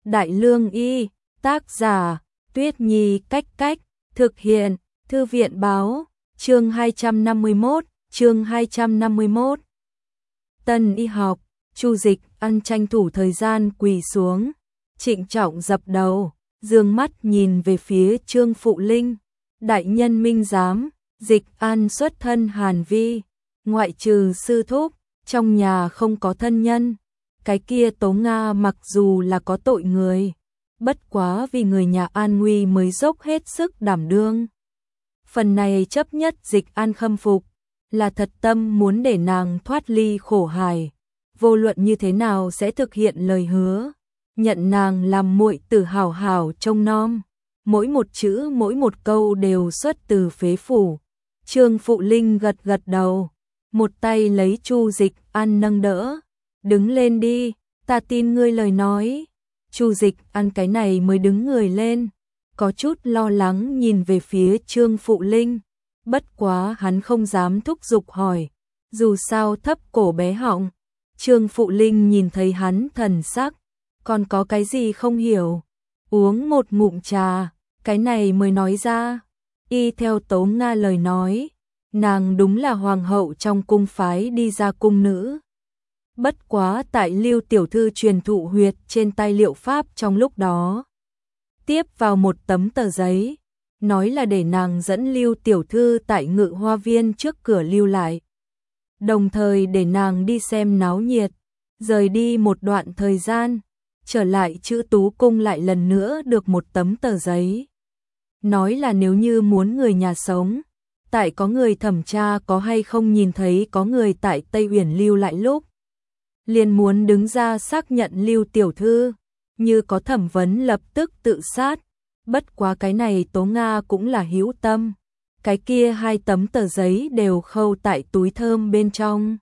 Đại Lương Y, tác giả, Tuyết Nhi Cách Cách, thực hiện, Thư viện Báo, chương 251. Tân Y học, Chu Dịch Ăn tranh thủ thời gian quỳ xuống, trịnh trọng dập đầu, dương mắt nhìn về phía Trương Phụ Linh. Đại nhân minh giám, Dịch An xuất thân Hàn Vi, ngoại trừ sư thúc, trong nhà không có thân nhân. Cái kia Tố Nga mặc dù là có tội người, bất quá vì người nhà an nguy mới dốc hết sức đảm đương. Phần này chấp nhất Dịch An khâm phục, là thật tâm muốn để nàng thoát ly khổ hải, vô luận như thế nào sẽ thực hiện lời hứa, nhận nàng làm muội tử hảo hảo trông nom. Mỗi một chữ mỗi một câu đều xuất từ phế phủ. Trương Phụ Linh gật gật đầu, một tay lấy Chu Dịch An nâng đỡ. Đứng lên đi, ta tin ngươi lời nói. Chu Dịch An cái này mới đứng người lên, có chút lo lắng nhìn về phía Trương Phụ Linh. Bất quá hắn không dám thúc giục hỏi, dù sao thấp cổ bé họng. Trương Phụ Linh nhìn thấy hắn thần sắc, còn có cái gì không hiểu. Uống một ngụm trà, cái này mới nói ra. Y theo Tố Nga lời nói, nàng đúng là hoàng hậu trong cung phái đi ra cung nữ. Bất quá tại Lưu tiểu thư truyền thụ huyệt trên tay liệu pháp trong lúc đó, tiếp vào một tấm tờ giấy, nói là để nàng dẫn Lưu tiểu thư tại Ngự Hoa Viên trước cửa lưu lại, đồng thời để nàng đi xem náo nhiệt, rời đi một đoạn thời gian, trở lại Chữ Tú cung lại lần nữa được một tấm tờ giấy. Nói là nếu như muốn người nhà sống, tại có người thẩm tra có hay không nhìn thấy có người tại Tây Uyển lưu lại lúc, liền muốn đứng ra xác nhận Lưu tiểu thư, như có thẩm vấn lập tức tự sát. Bất quá cái này Tố Nga cũng là hữu tâm, cái kia hai tấm tờ giấy đều khâu tại túi thơm bên trong.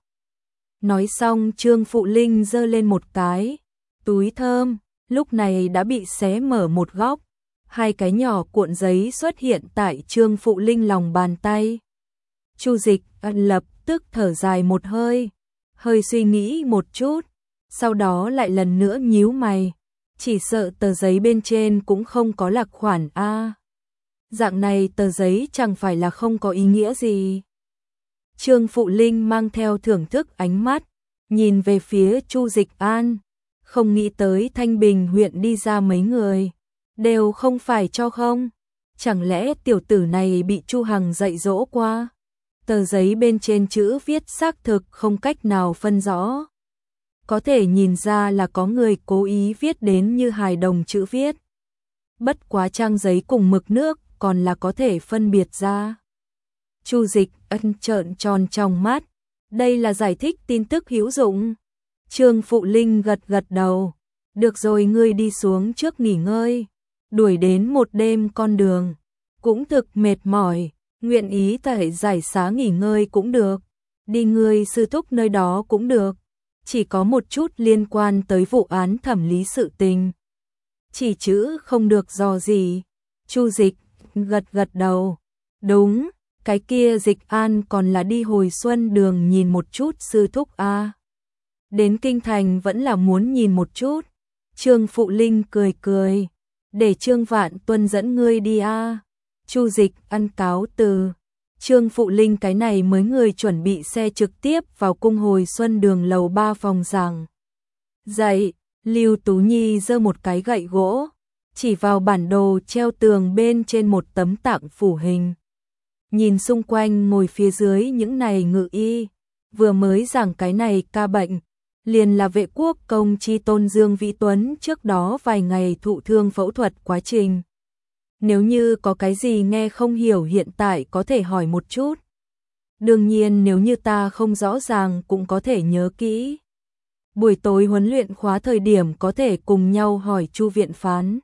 Nói xong Trương Phụ Linh giơ lên một cái, túi thơm lúc này đã bị xé mở một góc, hai cái nhỏ cuộn giấy xuất hiện tại Trương Phụ Linh lòng bàn tay. Chu Dịch An lập tức thở dài một hơi, hơi suy nghĩ một chút, sau đó lại lần nữa nhíu mày, chỉ sợ tờ giấy bên trên cũng không có lạc khoản a. Dạng này tờ giấy chẳng phải là không có ý nghĩa gì. Trương Phụ Linh mang theo thưởng thức ánh mắt, nhìn về phía Chu Dịch An, không nghĩ tới Thanh Bình huyện đi ra mấy người, đều không phải cho không. Chẳng lẽ tiểu tử này bị Chu Hằng dạy dỗ qua? Tờ giấy bên trên chữ viết xác thực không cách nào phân rõ. Có thể nhìn ra là có người cố ý viết đến như hài đồng chữ viết. Bất quá trang giấy cùng mực nước còn là có thể phân biệt ra. Chu Dịch Ân trợn tròn trong mắt. Đây là giải thích tin tức hữu dụng. Trương Phụ Linh gật gật đầu. Được rồi, ngươi đi xuống trước nghỉ ngơi. Đuổi đến một đêm con đường, cũng thực mệt mỏi, nguyện ý tại giải xá nghỉ ngơi cũng được, đi ngươi sư thúc nơi đó cũng được, chỉ có một chút liên quan tới vụ án thẩm lý sự tình. Chỉ chữ không được dò gì. Chu Dịch gật gật đầu. Đúng, cái kia Dịch An còn là đi hồi xuân đường nhìn một chút sư thúc a. Đến kinh thành vẫn là muốn nhìn một chút. Trương Phụ Linh cười cười. Để Trương Vạn Tuân dẫn ngươi đi a. Chu Dịch An cáo từ. Trương Phụ Linh cái này mới người chuẩn bị xe trực tiếp vào cung hồi xuân đường lầu 3 phòng giảng. Dậy, Lưu Tú Nhi giơ một cái gậy gỗ, chỉ vào bản đồ treo tường bên trên một tấm tạng phủ hình. Nhìn xung quanh ngồi phía dưới những này ngự y, vừa mới giảng cái này ca bệnh, liền là Vệ Quốc công chi tôn Dương Vĩ Tuấn trước đó vài ngày thụ thương phẫu thuật quá trình. Nếu như có cái gì nghe không hiểu hiện tại có thể hỏi một chút. Đương nhiên nếu như ta không rõ ràng cũng có thể nhớ kỹ. Buổi tối huấn luyện khóa thời điểm có thể cùng nhau hỏi Chu viện phán.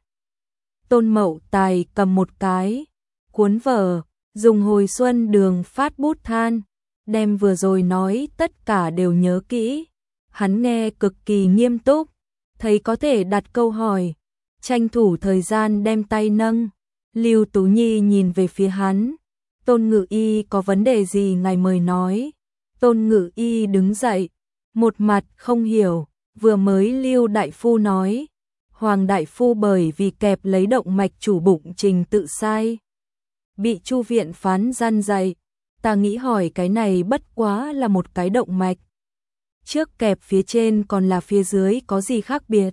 Tôn Mậu Tài cầm một cái cuốn vở, dùng hồi xuân đường phát bút than, đem vừa rồi nói tất cả đều nhớ kỹ. Hắn nghe cực kỳ nghiêm túc, thấy có thể đặt câu hỏi, tranh thủ thời gian đem tay nâng. Lưu Tú Nhi nhìn về phía hắn. Tôn Ngự Y có vấn đề gì ngài mời nói. Tôn Ngự Y đứng dậy, một mặt không hiểu, vừa mới Lưu đại phu nói, Hoàng đại phu bởi vì kẹp lấy động mạch chủ bụng trình tự sai. Bị Chu viện phán gian dạy, ta nghĩ hỏi cái này bất quá là một cái động mạch. Trước kẹp phía trên còn là phía dưới có gì khác biệt?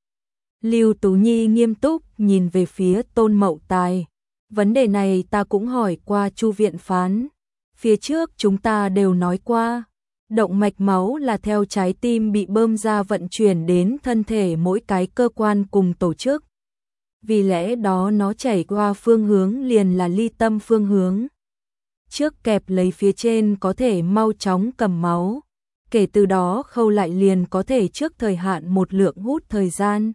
Lưu Tú Nhi nghiêm túc nhìn về phía Tôn Mậu Tài. Vấn đề này ta cũng hỏi qua Chu viện phán. Phía trước chúng ta đều nói qua. Động mạch máu là theo trái tim bị bơm ra vận chuyển đến thân thể mỗi cái cơ quan cùng tổ chức. Vì lẽ đó nó chảy qua phương hướng liền là ly tâm phương hướng. Trước kẹp lấy phía trên có thể mau chóng cầm máu. Kể từ đó khâu lại liền có thể trước thời hạn một lượng hút thời gian.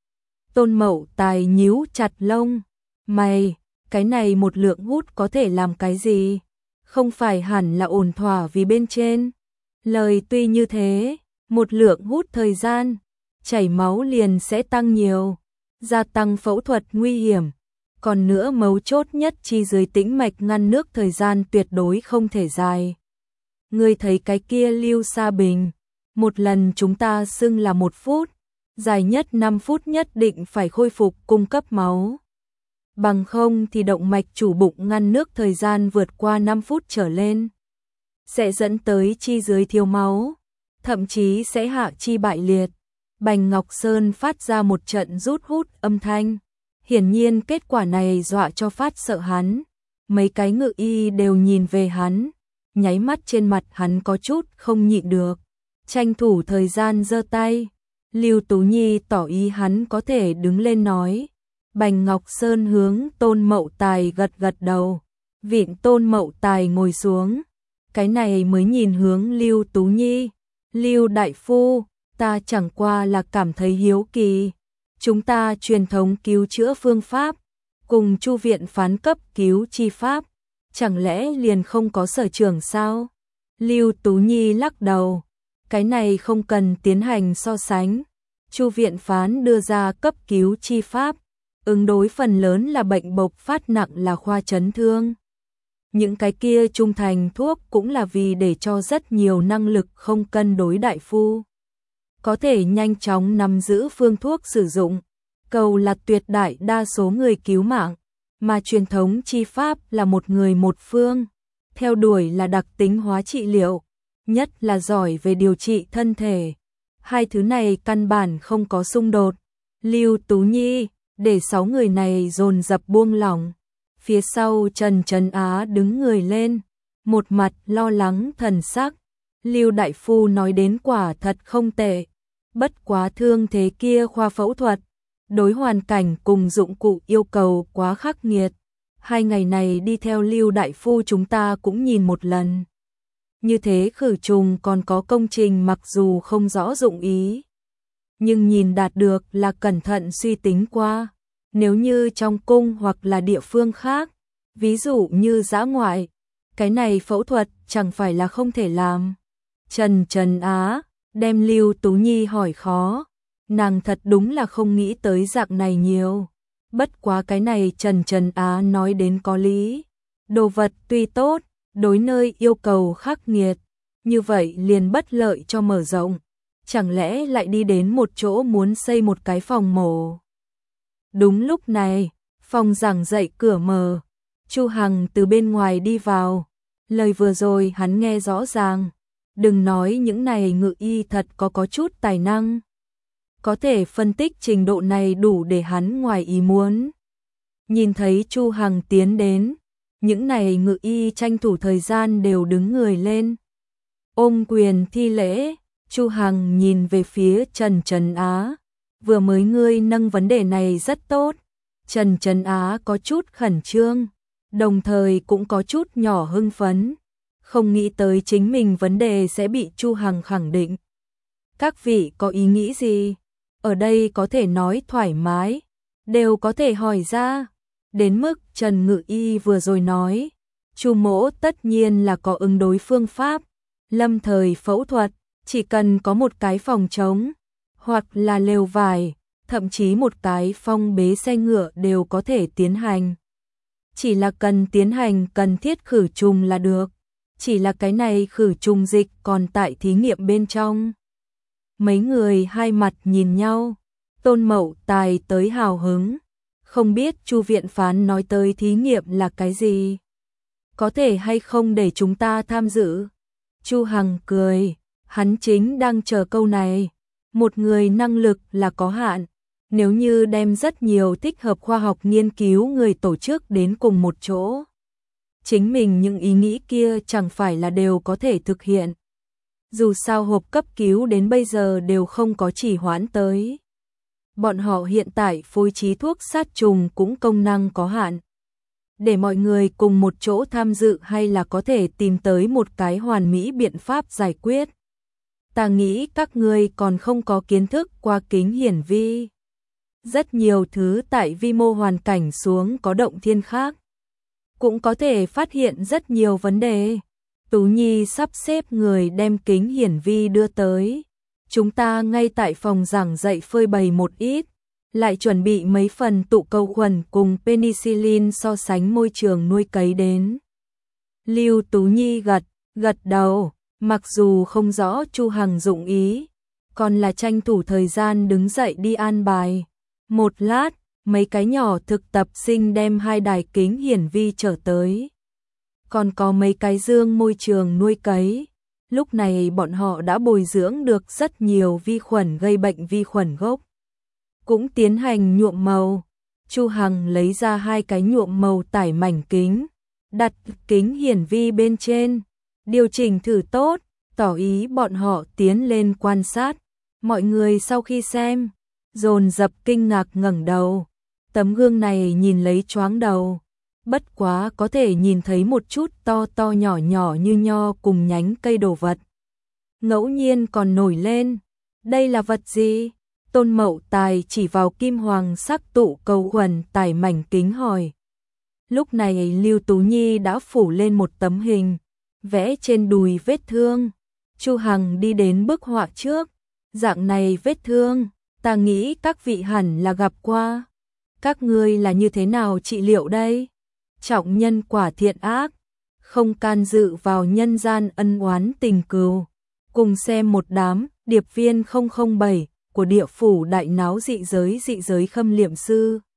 Tôn Mậu Tài nhíu chặt lông. Mày, cái này một lượng hút có thể làm cái gì? Không phải hẳn là ổn thỏa vì bên trên. Lời tuy như thế, một lượng hút thời gian, chảy máu liền sẽ tăng nhiều, gia tăng phẫu thuật nguy hiểm. Còn nữa mấu chốt nhất chi dưới tĩnh mạch ngăn nước thời gian tuyệt đối không thể dài. Ngươi thấy cái kia Lưu Sa Bình, một lần chúng ta xưng là 1 phút, dài nhất 5 phút nhất định phải khôi phục cung cấp máu. Bằng không thì động mạch chủ bụng ngăn nước thời gian vượt qua 5 phút trở lên, sẽ dẫn tới chi dưới thiếu máu, thậm chí sẽ hạ chi bại liệt. Bành Ngọc Sơn phát ra một trận rút hút âm thanh. Hiển nhiên kết quả này dọa cho phát sợ hắn. Mấy cái ngự y đều nhìn về hắn, nháy mắt trên mặt hắn có chút không nhịn được. Tranh thủ thời gian giơ tay. Lưu Tú Nhi tỏ ý hắn có thể đứng lên nói. Bành Ngọc Sơn hướng Tôn Mậu Tài gật gật đầu. Vịn Tôn Mậu Tài ngồi xuống. Cái này mới nhìn hướng Lưu Tú Nhi. Lưu đại phu, ta chẳng qua là cảm thấy hiếu kỳ. Chúng ta truyền thống cứu chữa phương pháp, cùng Chu viện phán cấp cứu chi pháp, chẳng lẽ liền không có sở trường sao? Lưu Tú Nhi lắc đầu, cái này không cần tiến hành so sánh. Chu viện phán đưa ra cấp cứu chi pháp, ứng đối phần lớn là bệnh bộc phát nặng là khoa chấn thương. Những cái kia trung thành thuốc cũng là vì để cho rất nhiều năng lực không cân đối đại phu có thể nhanh chóng nắm giữ phương thuốc sử dụng, cầu là tuyệt đại đa số người cứu mạng, mà truyền thống chi pháp là một người một phương, theo đuổi là đặc tính hóa trị liệu, nhất là giỏi về điều trị thân thể. Hai thứ này căn bản không có xung đột. Lưu Tú Nhi, để 6 người này dồn dập buông lỏng. Phía sau Trần Trấn Á đứng người lên, một mặt lo lắng thần sắc. Lưu đại phu nói đến quả thật không tệ. Bất quá thương thế kia khoa phẫu thuật, đối hoàn cảnh cùng dụng cụ yêu cầu quá khắc nghiệt. 2 ngày này đi theo Lưu đại phu chúng ta cũng nhìn một lần. Như thế khử trùng còn có công trình mặc dù không rõ dụng ý, nhưng nhìn đạt được là cẩn thận suy tính qua. Nếu như trong cung hoặc là địa phương khác, ví dụ như dã ngoại, cái này phẫu thuật chẳng phải là không thể làm. Trần Á đem Lưu Tú Nhi hỏi khó, nàng thật đúng là không nghĩ tới dạng này nhiều. Bất quá cái này Trần Á nói đến có lý. Đồ vật tuy tốt, đối nơi yêu cầu khắc nghiệt, như vậy liền bất lợi cho mở rộng. Chẳng lẽ lại đi đến một chỗ muốn xây một cái phòng mổ. Đúng lúc này, phòng giảng dạy cửa mở, Chu Hằng từ bên ngoài đi vào. Lời vừa rồi hắn nghe rõ ràng. Đừng nói những này ngự y thật có chút tài năng. Có thể phân tích trình độ này đủ để hắn ngoài ý muốn. Nhìn thấy Chu Hằng tiến đến, những này ngự y tranh thủ thời gian đều đứng người lên. Ôm quyền thi lễ, Chu Hằng nhìn về phía Trần Á. Vừa mới ngươi nâng vấn đề này rất tốt. Trần Á có chút khẩn trương, đồng thời cũng có chút nhỏ hưng phấn. Không nghĩ tới chính mình vấn đề sẽ bị Chu Hằng khẳng định. Các vị có ý nghĩ gì? Ở đây có thể nói thoải mái, đều có thể hỏi ra. Đến mức Trần Ngự Y vừa rồi nói, Chu mỗ tất nhiên là có ứng đối phương pháp. Lâm thời phẫu thuật, chỉ cần có một cái phòng trống, hoặc là lều vải, thậm chí một cái phong bế xe ngựa đều có thể tiến hành. Chỉ là cần tiến hành cần thiết khử trùng là được. Chỉ là cái này khử trùng dịch còn tại thí nghiệm bên trong. Mấy người hai mặt nhìn nhau. Tôn Mậu Tài tới hào hứng, không biết Chu viện phán nói tới thí nghiệm là cái gì? Có thể hay không để chúng ta tham dự? Chu Hằng cười, hắn chính đang chờ câu này. Một người năng lực là có hạn, nếu như đem rất nhiều thích hợp khoa học nghiên cứu người tổ chức đến cùng một chỗ, chính mình những ý nghĩ kia chẳng phải là đều có thể thực hiện. Dù sao hộp cấp cứu đến bây giờ đều không có chỉ hoãn tới. Bọn họ hiện tại phối trí thuốc sát trùng cũng công năng có hạn. Để mọi người cùng một chỗ tham dự hay là có thể tìm tới một cái hoàn mỹ biện pháp giải quyết. Ta nghĩ các ngươi còn không có kiến thức qua kính hiển vi. Rất nhiều thứ tại vi mô hoàn cảnh xuống có động thiên khác, cũng có thể phát hiện rất nhiều vấn đề. Tú Nhi sắp xếp người đem kính hiển vi đưa tới. Chúng ta ngay tại phòng giảng dạy phơi bày một ít, lại chuẩn bị mấy phần tụ cầu khuẩn cùng penicillin so sánh môi trường nuôi cấy đến. Lưu Tú Nhi gật đầu, mặc dù không rõ Chu Hằng dụng ý, còn là tranh thủ thời gian đứng dậy đi an bài. Một lát, mấy cái nhỏ thực tập sinh đem 2 đài kính hiển vi trở tới. Còn có mấy cái dương môi trường nuôi cấy. Lúc này bọn họ đã bồi dưỡng được rất nhiều vi khuẩn gây bệnh vi khuẩn gốc. Cũng tiến hành nhuộm màu. Chu Hằng lấy ra 2 cái nhuộm màu tải mảnh kính, đặt kính hiển vi bên trên, điều chỉnh thử tốt, tỏ ý bọn họ tiến lên quan sát. Mọi người sau khi xem, dồn dập kinh ngạc ngẩng đầu. Tấm gương này nhìn lấy choáng đầu. Bất quá có thể nhìn thấy một chút to to nhỏ nhỏ như nho cùng nhánh cây đồ vật. Ngẫu nhiên còn nổi lên. Đây là vật gì? Tôn Mậu Tài chỉ vào kim hoàng sắc tụ cầu khuẩn tải mảnh kính hỏi. Lúc này Lưu Tú Nhi đã phủ lên một tấm hình, vẽ trên đùi vết thương. Chu Hằng đi đến bức họa trước. Dạng này vết thương, ta nghĩ các vị hẳn là gặp qua. Các ngươi là như thế nào trị liệu đây? Trọng nhân quả thiện ác, không can dự vào nhân gian ân oán tình cừu. Cùng xem một đám điệp viên 007 của địa phủ đại náo dị giới khâm liệm sư.